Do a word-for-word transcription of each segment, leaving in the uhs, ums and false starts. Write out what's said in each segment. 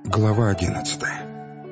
Глава одиннадцатая.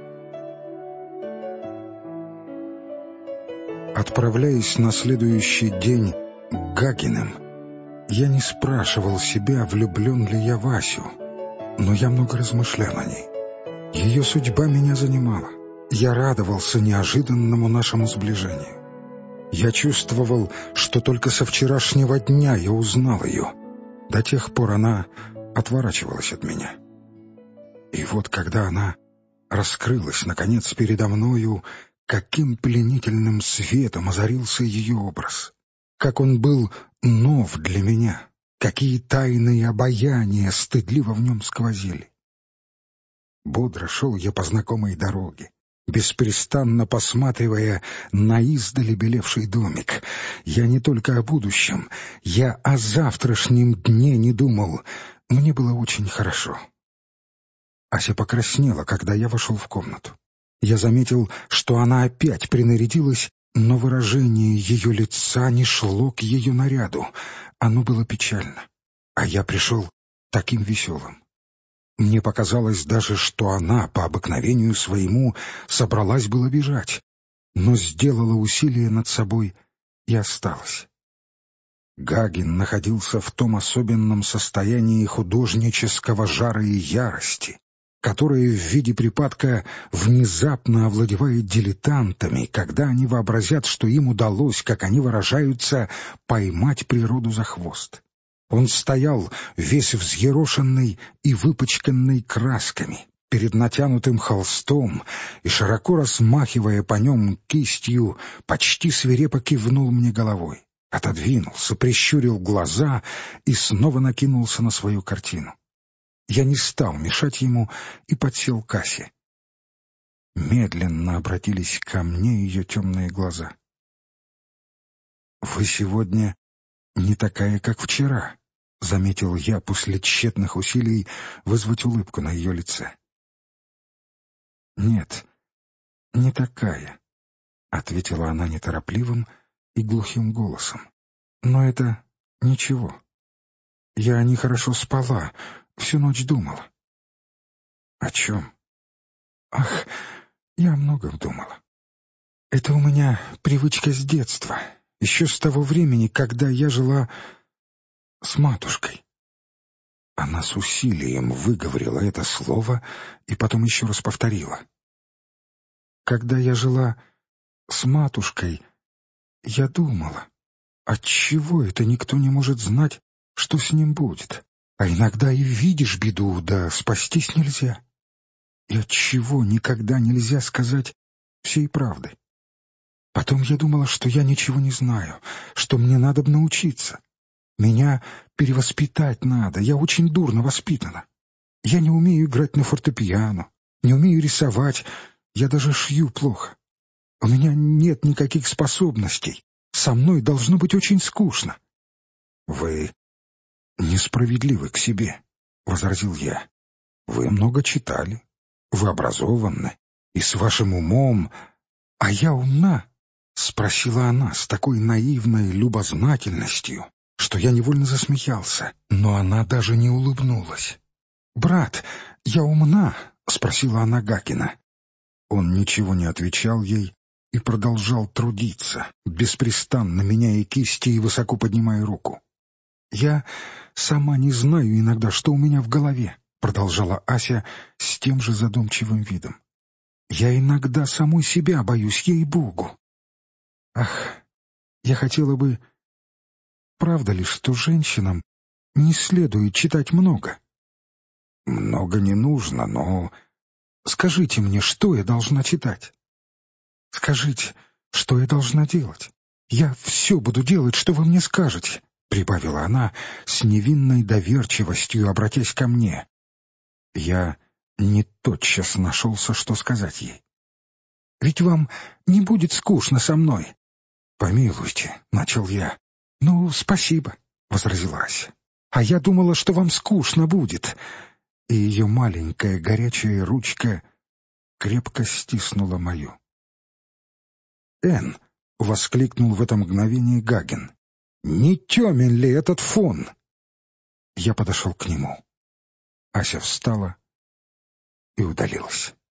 Отправляясь на следующий день к Гагиным, я не спрашивал себя, влюблен ли я в Асю, но я много размышлял о ней. Ее судьба меня занимала. Я радовался неожиданному нашему сближению. Я чувствовал, что только со вчерашнего дня я узнал ее. До тех пор она отворачивалась от меня. И вот когда она раскрылась, наконец, передо мною, каким пленительным светом озарился ее образ, как он был нов для меня, какие тайные обаяния стыдливо в нем сквозили. Бодро шел я по знакомой дороге, беспрестанно посматривая на издали белевший домик. Я не только о будущем, я о завтрашнем дне не думал. Мне было очень хорошо. Ася покраснела, когда я вошел в комнату. Я заметил, что она опять принарядилась, но выражение ее лица не шло к ее наряду. Оно было печально, а я пришел таким веселым. Мне показалось даже, что она, по обыкновению своему, собралась было бежать, но сделала усилие над собой и осталась. Гагин находился в том особенном состоянии художнического жара и ярости, которое в виде припадка внезапно овладевает дилетантами, когда они вообразят, что им удалось, как они выражаются, поймать природу за хвост. Он стоял весь взъерошенный и выпачканный красками, перед натянутым холстом, и, широко размахивая по нем кистью, почти свирепо кивнул мне головой, отодвинулся, прищурил глаза и снова накинулся на свою картину. Я не стал мешать ему и подсел к Асе. Медленно обратились ко мне ее темные глаза. «Вы сегодня не такая, как вчера», — заметил я после тщетных усилий вызвать улыбку на ее лице. «Нет, не такая», — ответила она неторопливым и глухим голосом. «Но это ничего. Я нехорошо спала, всю ночь думала». «О чем?» «Ах, я о многом думала. Это у меня привычка с детства, еще с того времени, когда я жила с матушкой». Она с усилием выговорила это слово и потом еще раз повторила. «Когда я жила с матушкой, я думала, отчего это никто не может знать, что с ним будет, а иногда и видишь беду, да спастись нельзя. И отчего никогда нельзя сказать всей правды? Потом я думала, что я ничего не знаю, что мне надо бы научиться. Меня перевоспитать надо, я очень дурно воспитана. Я не умею играть на фортепиано, не умею рисовать, я даже шью плохо. У меня нет никаких способностей, со мной должно быть очень скучно». «Вы несправедливы к себе», — возразил я. «Вы много читали, вы образованы, и с вашим умом...» «А я умна?» — спросила она с такой наивной любознательностью, что я невольно засмеялся, но она даже не улыбнулась. «Брат, я умна?» — спросила она Гагина. Он ничего не отвечал ей и продолжал трудиться, беспрестанно меняя кисти и высоко поднимая руку. «Я сама не знаю иногда, что у меня в голове», — продолжала Ася с тем же задумчивым видом. «Я иногда самой себя боюсь, ей-богу. Ах, я хотела бы... Правда ли, что женщинам не следует читать много?» «Много не нужно, но... Скажите мне, что я должна читать?» «Скажите, что я должна делать? Я все буду делать, что вы мне скажете», — прибавила она с невинной доверчивостью, обратясь ко мне. Я не тотчас нашелся, что сказать ей. «Ведь вам не будет скучно со мной?» «Помилуйте», — начал я. «Ну, спасибо», — возразила Ася. «А я думала, что вам скучно будет». И ее маленькая горячая ручка крепко стиснула мою. «Энн!» — воскликнул в это мгновение Гагин. «Не темен ли этот фон?» Я подошел к нему. Ася встала и удалилась.